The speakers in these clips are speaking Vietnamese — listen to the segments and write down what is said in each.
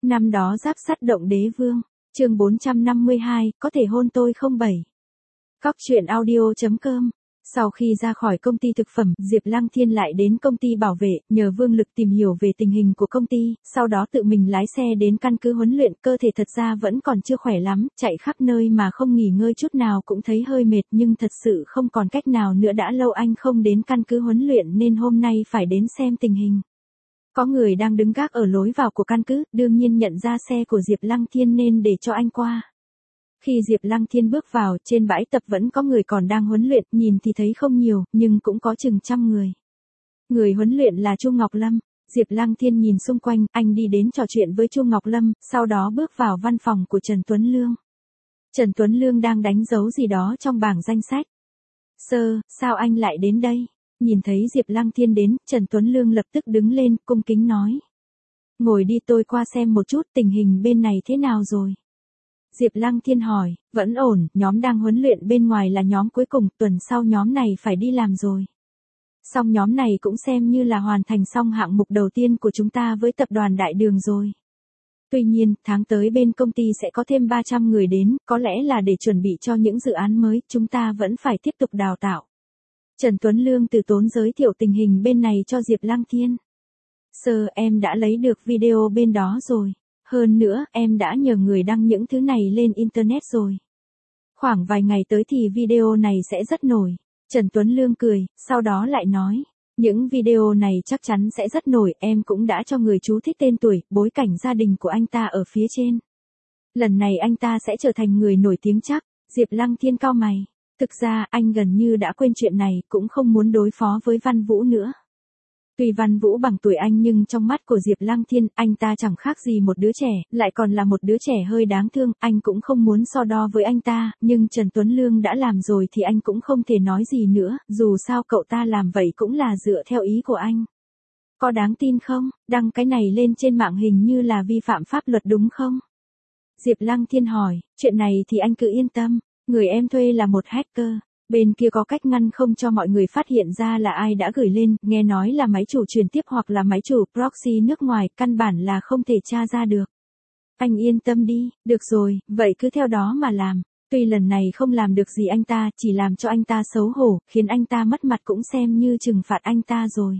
Năm đó giáp sắt động đế vương, chương 452, có thể hôn tôi không 7. Cóc truyện audio.com. Sau khi ra khỏi công ty thực phẩm, Diệp Lăng Thiên lại đến công ty bảo vệ, nhờ Vương Lực tìm hiểu về tình hình của công ty, sau đó tự mình lái xe đến căn cứ huấn luyện. Cơ thể thật ra vẫn còn chưa khỏe lắm, chạy khắp nơi mà không nghỉ ngơi chút nào cũng thấy hơi mệt, nhưng thật sự không còn cách nào nữa, đã lâu anh không đến căn cứ huấn luyện nên hôm nay phải đến xem tình hình. Có người đang đứng gác ở lối vào của căn cứ, đương nhiên nhận ra xe của Diệp Lăng Thiên nên để cho anh qua. Khi Diệp Lăng Thiên bước vào, trên bãi tập vẫn có người còn đang huấn luyện, nhìn thì thấy không nhiều, nhưng cũng có chừng 100 người. Người huấn luyện là Chu Ngọc Lâm. Diệp Lăng Thiên nhìn xung quanh, anh đi đến trò chuyện với Chu Ngọc Lâm, sau đó bước vào văn phòng của Trần Tuấn Lương. Trần Tuấn Lương đang đánh dấu gì đó trong bảng danh sách. "Sơ, sao anh lại đến đây?" Nhìn thấy Diệp Lăng Thiên đến, Trần Tuấn Lương lập tức đứng lên, cung kính nói. "Ngồi đi, tôi qua xem một chút tình hình bên này thế nào rồi." Diệp Lăng Thiên hỏi. "Vẫn ổn, nhóm đang huấn luyện bên ngoài là nhóm cuối cùng, tuần sau nhóm này phải đi làm rồi. Xong nhóm này cũng xem như là hoàn thành xong hạng mục đầu tiên của chúng ta với tập đoàn Đại Đường rồi. Tuy nhiên, tháng tới bên công ty sẽ có thêm 300 người đến, có lẽ là để chuẩn bị cho những dự án mới, chúng ta vẫn phải tiếp tục đào tạo." Trần Tuấn Lương từ tốn giới thiệu tình hình bên này cho Diệp Lăng Thiên. "Sơ, em đã lấy được video bên đó rồi. Hơn nữa, em đã nhờ người đăng những thứ này lên Internet rồi. Khoảng vài ngày tới thì video này sẽ rất nổi." Trần Tuấn Lương cười, sau đó lại nói. "Những video này chắc chắn sẽ rất nổi, em cũng đã cho người chú thích tên tuổi, bối cảnh gia đình của anh ta ở phía trên. Lần này anh ta sẽ trở thành người nổi tiếng chắc." Diệp Lăng Thiên cau mày. Thực ra, anh gần như đã quên chuyện này, cũng không muốn đối phó với Văn Vũ nữa. Tuy Văn Vũ bằng tuổi anh nhưng trong mắt của Diệp Lăng Thiên, anh ta chẳng khác gì một đứa trẻ, lại còn là một đứa trẻ hơi đáng thương, anh cũng không muốn so đo với anh ta, nhưng Trần Tuấn Lương đã làm rồi thì anh cũng không thể nói gì nữa, dù sao cậu ta làm vậy cũng là dựa theo ý của anh. "Có đáng tin không? Đăng cái này lên trên mạng hình như là vi phạm pháp luật đúng không?" Diệp Lăng Thiên hỏi. "Chuyện này thì anh cứ yên tâm, người em thuê là một hacker. Bên kia có cách ngăn không cho mọi người phát hiện ra là ai đã gửi lên, nghe nói là máy chủ truyền tiếp hoặc là máy chủ proxy nước ngoài, căn bản là không thể tra ra được. Anh yên tâm đi." "Được rồi, vậy cứ theo đó mà làm. Tuy lần này không làm được gì anh ta, chỉ làm cho anh ta xấu hổ, khiến anh ta mất mặt cũng xem như trừng phạt anh ta rồi.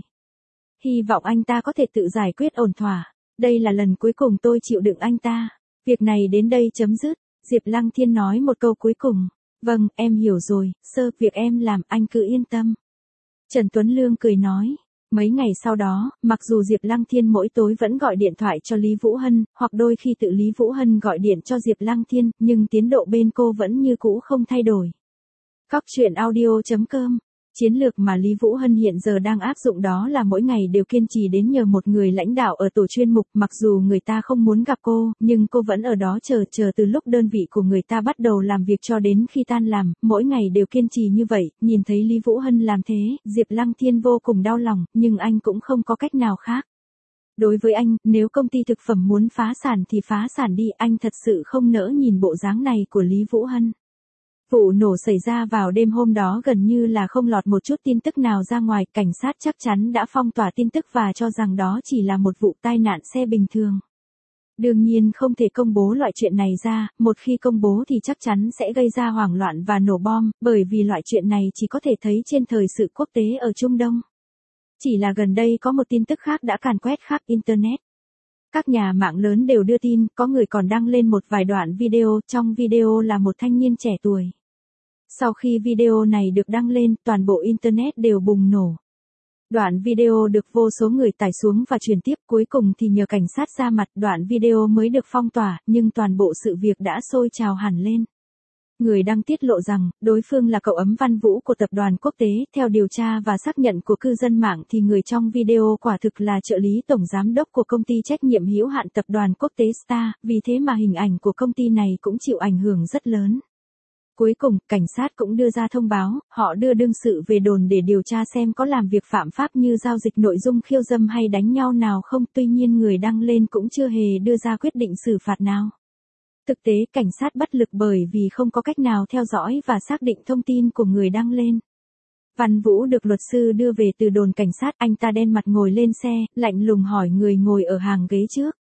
Hy vọng anh ta có thể tự giải quyết ổn thỏa. Đây là lần cuối cùng tôi chịu đựng anh ta. Việc này đến đây chấm dứt." Diệp Lăng Thiên nói một câu cuối cùng. "Vâng, em hiểu rồi, sơ, việc em làm anh cứ yên tâm." Trần Tuấn Lương cười nói. Mấy ngày sau đó, mặc dù Diệp Lăng Thiên mỗi tối vẫn gọi điện thoại cho Lý Vũ Hân, hoặc đôi khi tự Lý Vũ Hân gọi điện cho Diệp Lăng Thiên, nhưng tiến độ bên cô vẫn như cũ không thay đổi. Cóc truyện audio.com. Chiến lược mà Lý Vũ Hân hiện giờ đang áp dụng đó là mỗi ngày đều kiên trì đến nhờ một người lãnh đạo ở tổ chuyên mục, mặc dù người ta không muốn gặp cô, nhưng cô vẫn ở đó chờ từ lúc đơn vị của người ta bắt đầu làm việc cho đến khi tan làm, mỗi ngày đều kiên trì như vậy. Nhìn thấy Lý Vũ Hân làm thế, Diệp Lăng Thiên vô cùng đau lòng, nhưng anh cũng không có cách nào khác. Đối với anh, nếu công ty thực phẩm muốn phá sản thì phá sản đi, anh thật sự không nỡ nhìn bộ dáng này của Lý Vũ Hân. Vụ nổ xảy ra vào đêm hôm đó gần như là không lọt một chút tin tức nào ra ngoài, cảnh sát chắc chắn đã phong tỏa tin tức và cho rằng đó chỉ là một vụ tai nạn xe bình thường. Đương nhiên không thể công bố loại chuyện này ra, một khi công bố thì chắc chắn sẽ gây ra hoảng loạn và nổ bom, bởi vì loại chuyện này chỉ có thể thấy trên thời sự quốc tế ở Trung Đông. Chỉ là gần đây có một tin tức khác đã càn quét khắp Internet. Các nhà mạng lớn đều đưa tin, có người còn đăng lên một vài đoạn video, trong video là một thanh niên trẻ tuổi. Sau khi video này được đăng lên, toàn bộ Internet đều bùng nổ. Đoạn video được vô số người tải xuống và truyền tiếp, cuối cùng thì nhờ cảnh sát ra mặt, đoạn video mới được phong tỏa, nhưng toàn bộ sự việc đã sôi trào hẳn lên. Người đăng tiết lộ rằng, đối phương là cậu ấm Văn Vũ của tập đoàn quốc tế, theo điều tra và xác nhận của cư dân mạng thì người trong video quả thực là trợ lý tổng giám đốc của công ty trách nhiệm hữu hạn tập đoàn quốc tế Star, vì thế mà hình ảnh của công ty này cũng chịu ảnh hưởng rất lớn. Cuối cùng, cảnh sát cũng đưa ra thông báo, họ đưa đương sự về đồn để điều tra xem có làm việc phạm pháp như giao dịch nội dung khiêu dâm hay đánh nhau nào không, tuy nhiên người đăng lên cũng chưa hề đưa ra quyết định xử phạt nào. Thực tế, cảnh sát bất lực bởi vì không có cách nào theo dõi và xác định thông tin của người đăng lên. Văn Vũ được luật sư đưa về từ đồn cảnh sát, anh ta đen mặt ngồi lên xe, lạnh lùng hỏi người ngồi ở hàng ghế trước.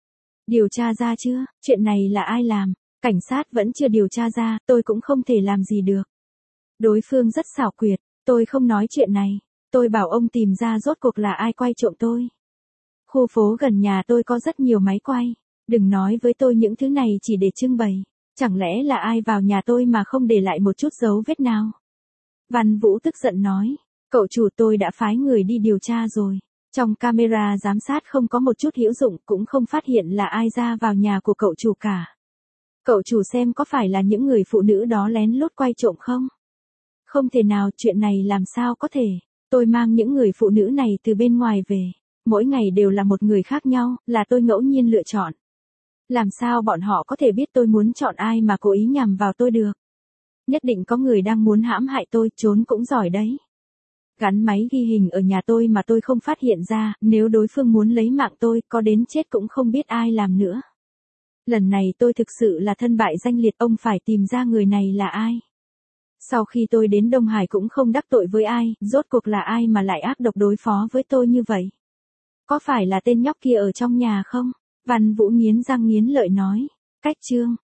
Điều tra ra chưa, chuyện này là ai làm? Cảnh sát vẫn chưa điều tra ra, tôi cũng không thể làm gì được. Đối phương rất xảo quyệt, tôi không nói chuyện này. Tôi bảo ông tìm ra rốt cuộc là ai quay trộm tôi. Khu phố gần nhà tôi có rất nhiều máy quay. Đừng nói với tôi những thứ này chỉ để trưng bày. Chẳng lẽ là ai vào nhà tôi mà không để lại một chút dấu vết nào? Văn Vũ tức giận nói. Cậu chủ, tôi đã phái người đi điều tra rồi. Trong camera giám sát không có một chút hữu dụng, cũng không phát hiện là ai ra vào nhà của cậu chủ cả. Cậu chủ xem có phải là những người phụ nữ đó lén lút quay trộm không? Không thể nào, chuyện này làm sao có thể. Tôi mang những người phụ nữ này từ bên ngoài về. Mỗi ngày đều là một người khác nhau, là tôi ngẫu nhiên lựa chọn. Làm sao bọn họ có thể biết tôi muốn chọn ai mà cố ý nhằm vào tôi được? Nhất định có người đang muốn hãm hại tôi, trốn cũng giỏi đấy. Gắn máy ghi hình ở nhà tôi mà tôi không phát hiện ra, nếu đối phương muốn lấy mạng tôi, có đến chết cũng không biết ai làm nữa. Lần này tôi thực sự là thân bại danh liệt, ông phải tìm ra người này là ai. Sau khi tôi đến Đông Hải cũng không đắc tội với ai, rốt cuộc là ai mà lại ác độc đối phó với tôi như vậy? Có phải là tên nhóc kia ở trong nhà không? Văn Vũ nghiến răng nghiến lợi nói. Cách chương